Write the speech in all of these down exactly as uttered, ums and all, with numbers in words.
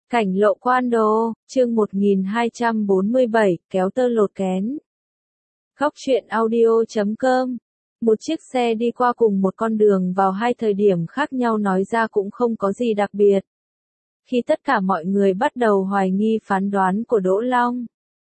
Cảnh lộ quan đồ, chương một nghìn hai trăm bốn mươi bảy, kéo tơ lột kén. Góc truyện audio chấm com. Một chiếc xe đi qua cùng một con đường vào hai thời điểm khác nhau nói ra cũng không có gì đặc biệt. Khi tất cả mọi người bắt đầu hoài nghi phán đoán của Đỗ Long.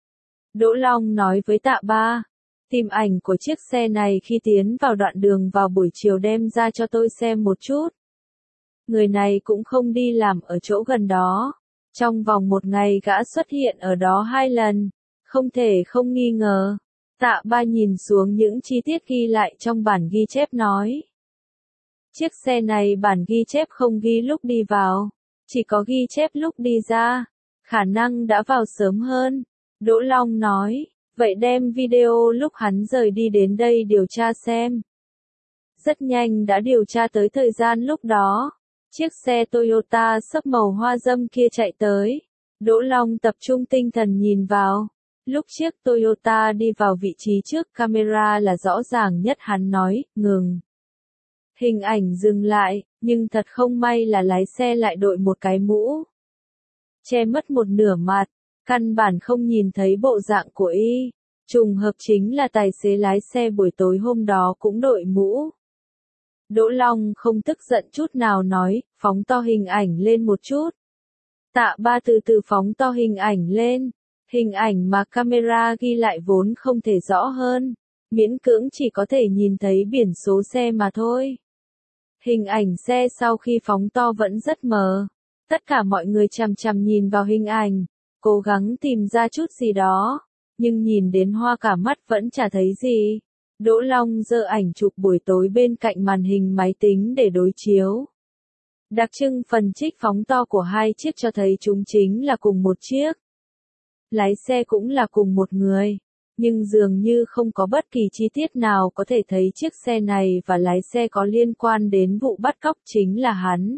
Đỗ Long nói với Tạ Ba, tìm ảnh của chiếc xe này khi tiến vào đoạn đường vào buổi chiều đem ra cho tôi xem một chút. Người này cũng không đi làm ở chỗ gần đó. Trong vòng một ngày gã xuất hiện ở đó hai lần, không thể không nghi ngờ. Tạ Ba nhìn xuống những chi tiết ghi lại trong bản ghi chép nói. Chiếc xe này bản ghi chép không ghi lúc đi vào, chỉ có ghi chép lúc đi ra, khả năng đã vào sớm hơn. Đỗ Long nói, vậy đem video lúc hắn rời đi đến đây điều tra xem. Rất nhanh đã điều tra tới thời gian lúc đó. Chiếc xe Toyota sấp màu hoa dâm kia chạy tới. Đỗ Long tập trung tinh thần nhìn vào. Lúc chiếc Toyota đi vào vị trí trước camera là rõ ràng nhất, hắn nói, ngừng. Hình ảnh dừng lại, nhưng thật không may là lái xe lại đội một cái mũ. Che mất một nửa mặt, căn bản không nhìn thấy bộ dạng của y. Trùng hợp chính là tài xế lái xe buổi tối hôm đó cũng đội mũ. Đỗ Long không tức giận chút nào nói, phóng to hình ảnh lên một chút. Tạ Ba từ từ phóng to hình ảnh lên. Hình ảnh mà camera ghi lại vốn không thể rõ hơn. Miễn cưỡng chỉ có thể nhìn thấy biển số xe mà thôi. Hình ảnh xe sau khi phóng to vẫn rất mờ. Tất cả mọi người chằm chằm nhìn vào hình ảnh, cố gắng tìm ra chút gì đó. Nhưng nhìn đến hoa cả mắt vẫn chả thấy gì. Đỗ Long giơ ảnh chụp buổi tối bên cạnh màn hình máy tính để đối chiếu. Đặc trưng phần trích phóng to của hai chiếc cho thấy chúng chính là cùng một chiếc. Lái xe cũng là cùng một người, nhưng dường như không có bất kỳ chi tiết nào có thể thấy chiếc xe này và lái xe có liên quan đến vụ bắt cóc chính là hắn.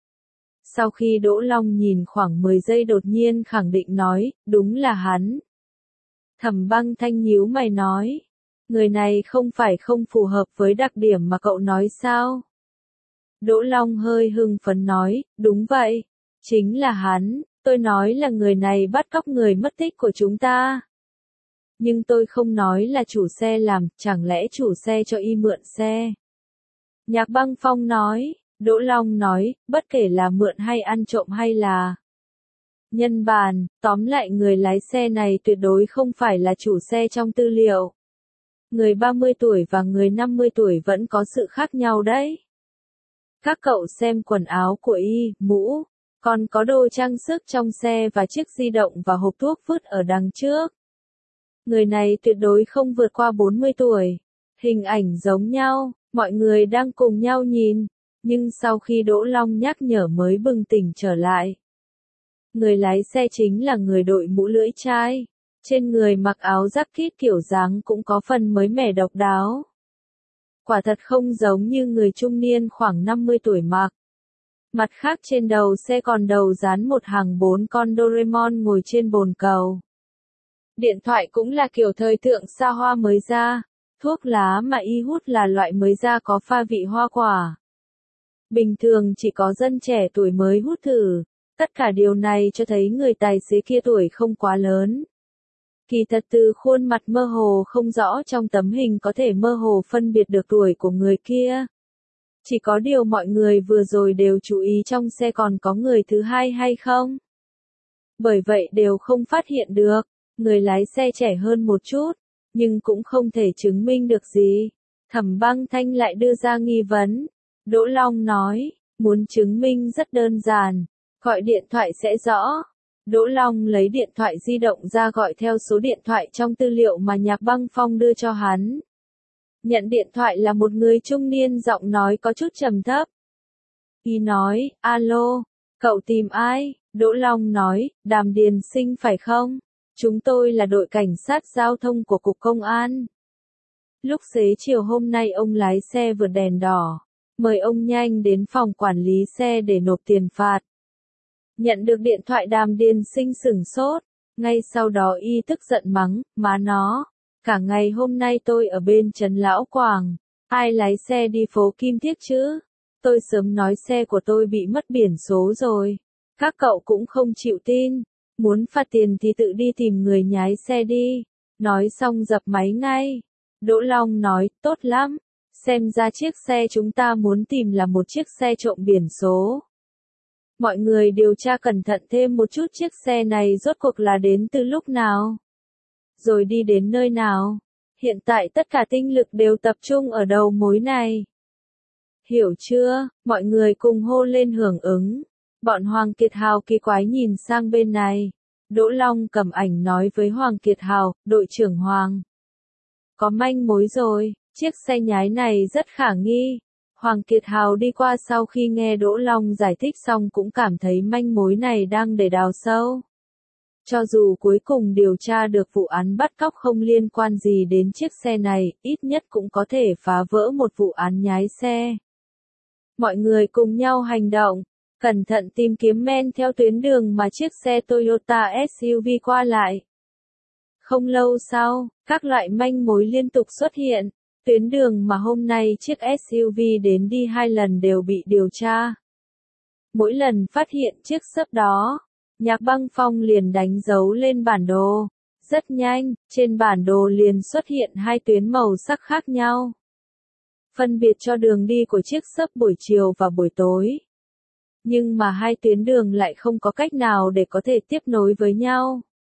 Sau khi Đỗ Long nhìn khoảng mười giây đột nhiên khẳng định nói, đúng là hắn. Thẩm Băng Thanh nhíu mày nói. Người này không phải không phù hợp với đặc điểm mà cậu nói sao? Đỗ Long hơi hưng phấn nói, đúng vậy, chính là hắn, tôi nói là người này bắt cóc người mất tích của chúng ta. Nhưng tôi không nói là chủ xe làm, chẳng lẽ chủ xe cho y mượn xe? Nhạc Băng Phong nói, Đỗ Long nói, bất kể là mượn hay ăn trộm hay là nhân bàn, tóm lại người lái xe này tuyệt đối không phải là chủ xe trong tư liệu. Người ba mươi tuổi và người năm mươi tuổi vẫn có sự khác nhau đấy. Các cậu xem quần áo của y, mũ, còn có đồ trang sức trong xe và chiếc di động và hộp thuốc vứt ở đằng trước. Người này tuyệt đối không vượt qua bốn mươi tuổi. Hình ảnh giống nhau, mọi người đang cùng nhau nhìn, nhưng sau khi Đỗ Long nhắc nhở mới bừng tỉnh trở lại. Người lái xe chính là người đội mũ lưỡi chai. Trên người mặc áo jacket kiểu dáng cũng có phần mới mẻ độc đáo. Quả thật không giống như người trung niên khoảng năm mươi tuổi mặc. Mặt khác trên đầu xe còn đầu dán một hàng bốn con Doraemon ngồi trên bồn cầu. Điện thoại cũng là kiểu thời thượng xa hoa mới ra. Thuốc lá mà y hút là loại mới ra có pha vị hoa quả. Bình thường chỉ có dân trẻ tuổi mới hút thử. Tất cả điều này cho thấy người tài xế kia tuổi không quá lớn. Kỳ thật từ khuôn mặt mơ hồ không rõ trong tấm hình có thể mơ hồ phân biệt được tuổi của người kia. Chỉ có điều mọi người vừa rồi đều chú ý trong xe còn có người thứ hai hay không? Bởi vậy đều không phát hiện được, người lái xe trẻ hơn một chút, nhưng cũng không thể chứng minh được gì. Thẩm Băng Thanh lại đưa ra nghi vấn. Đỗ Long nói, muốn chứng minh rất đơn giản, gọi điện thoại sẽ rõ. Đỗ Long lấy điện thoại di động ra gọi theo số điện thoại trong tư liệu mà Nhạc Băng Phong đưa cho hắn. Nhận điện thoại là một người trung niên giọng nói có chút trầm thấp. Y nói, alo, cậu tìm ai? Đỗ Long nói, Đàm Điền Sinh phải không? Chúng tôi là đội cảnh sát giao thông của Cục Công an. Lúc xế chiều hôm nay ông lái xe vượt đèn đỏ. Mời ông nhanh đến phòng quản lý xe để nộp tiền phạt. Nhận được điện thoại Đàm Điền Sinh sửng sốt, ngay sau đó y tức giận mắng, má nó, cả ngày hôm nay tôi ở bên trấn Lão Quảng, ai lái xe đi phố Kim Thiết chứ? Tôi sớm nói xe của tôi bị mất biển số rồi. Các cậu cũng không chịu tin. Muốn phạt tiền thì tự đi tìm người nhái xe đi. Nói xong dập máy ngay. Đỗ Long nói, tốt lắm. Xem ra chiếc xe chúng ta muốn tìm là một chiếc xe trộm biển số. Mọi người điều tra cẩn thận thêm một chút chiếc xe này rốt cuộc là đến từ lúc nào. Rồi đi đến nơi nào. Hiện tại tất cả tinh lực đều tập trung ở đầu mối này. Hiểu chưa? Mọi người cùng hô lên hưởng ứng. Bọn Hoàng Kiệt Hào kỳ quái nhìn sang bên này. Đỗ Long cầm ảnh nói với Hoàng Kiệt Hào, đội trưởng Hoàng. Có manh mối rồi, chiếc xe nhái này rất khả nghi. Hoàng Kiệt Hào đi qua sau khi nghe Đỗ Long giải thích xong cũng cảm thấy manh mối này đang để đào sâu. Cho dù cuối cùng điều tra được vụ án bắt cóc không liên quan gì đến chiếc xe này, ít nhất cũng có thể phá vỡ một vụ án nhái xe. Mọi người cùng nhau hành động, cẩn thận tìm kiếm men theo tuyến đường mà chiếc xe Toyota ét u vê qua lại. Không lâu sau, các loại manh mối liên tục xuất hiện. Tuyến đường mà hôm nay chiếc ét u vê đến đi hai lần đều bị điều tra. Mỗi lần phát hiện chiếc xấp đó, Nhạc Băng Phong liền đánh dấu lên bản đồ. Rất nhanh, trên bản đồ liền xuất hiện hai tuyến màu sắc khác nhau. Phân biệt cho đường đi của chiếc xấp buổi chiều và buổi tối. Nhưng mà hai tuyến đường lại không có cách nào để có thể tiếp nối với nhau.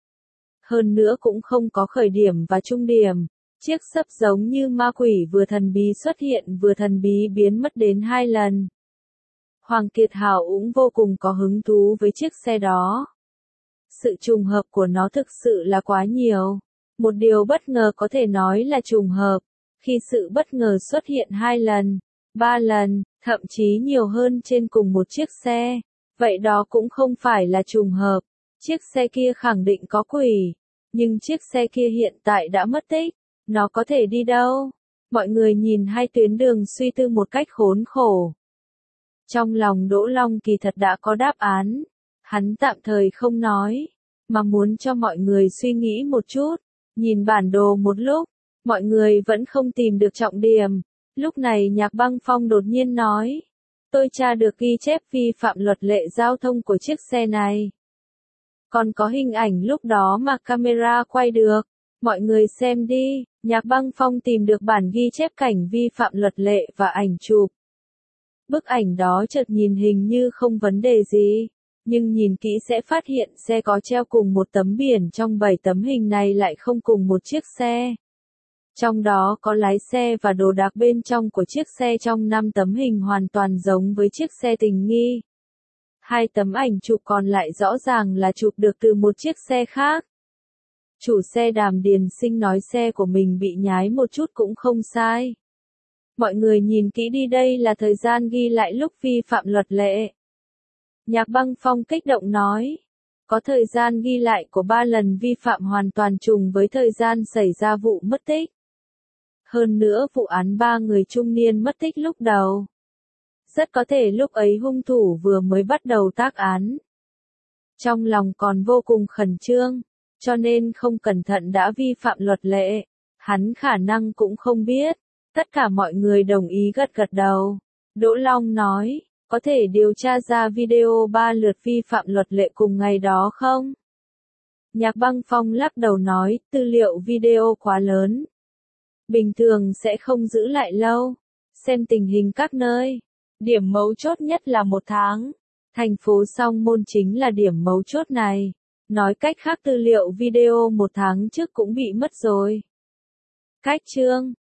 Hơn nữa cũng không có khởi điểm và trung điểm. Chiếc xấp giống như ma quỷ vừa thần bí xuất hiện vừa thần bí biến mất đến hai lần. Hoàng Kiệt Hào cũng vô cùng có hứng thú với chiếc xe đó. Sự trùng hợp của nó thực sự là quá nhiều. Một điều bất ngờ có thể nói là trùng hợp. Khi sự bất ngờ xuất hiện hai lần, ba lần, thậm chí nhiều hơn trên cùng một chiếc xe. Vậy đó cũng không phải là trùng hợp. Chiếc xe kia khẳng định có quỷ. Nhưng chiếc xe kia hiện tại đã mất tích. Nó có thể đi đâu? Mọi người nhìn hai tuyến đường suy tư một cách khốn khổ. Trong lòng Đỗ Long kỳ thật đã có đáp án. Hắn tạm thời không nói, mà muốn cho mọi người suy nghĩ một chút. Nhìn bản đồ một lúc, mọi người vẫn không tìm được trọng điểm. Lúc này Nhạc Băng Phong đột nhiên nói. Tôi tra được ghi chép vi phạm luật lệ giao thông của chiếc xe này. Còn có hình ảnh lúc đó mà camera quay được. Mọi người xem đi, Nhạc Băng Phong tìm được bản ghi chép cảnh vi phạm luật lệ và ảnh chụp. Bức ảnh đó chợt nhìn hình như không vấn đề gì, nhưng nhìn kỹ sẽ phát hiện xe có treo cùng một tấm biển trong bảy tấm hình này lại không cùng một chiếc xe. Trong đó có lái xe và đồ đạc bên trong của chiếc xe trong năm tấm hình hoàn toàn giống với chiếc xe tình nghi. Hai tấm ảnh chụp còn lại rõ ràng là chụp được từ một chiếc xe khác. Chủ xe Đàm Điền Sinh nói xe của mình bị nhái một chút cũng không sai. Mọi người nhìn kỹ đi, đây là thời gian ghi lại lúc vi phạm luật lệ. Nhạc Băng Phong kích động nói. Có thời gian ghi lại của ba lần vi phạm hoàn toàn trùng với thời gian xảy ra vụ mất tích. Hơn nữa vụ án ba người trung niên mất tích lúc đầu. Rất có thể lúc ấy hung thủ vừa mới bắt đầu tác án. Trong lòng còn vô cùng khẩn trương. Cho nên không cẩn thận đã vi phạm luật lệ. Hắn khả năng cũng không biết. Tất cả mọi người đồng ý gật gật đầu. Đỗ Long nói, có thể điều tra ra video ba lượt vi phạm luật lệ cùng ngày đó không? Nhạc Băng Phong lắc đầu nói, tư liệu video quá lớn. Bình thường sẽ không giữ lại lâu. Xem tình hình các nơi. Điểm mấu chốt nhất là một tháng. Thành phố Song Môn chính là điểm mấu chốt này. Nói cách khác tư liệu video một tháng trước cũng bị mất rồi. Cách chương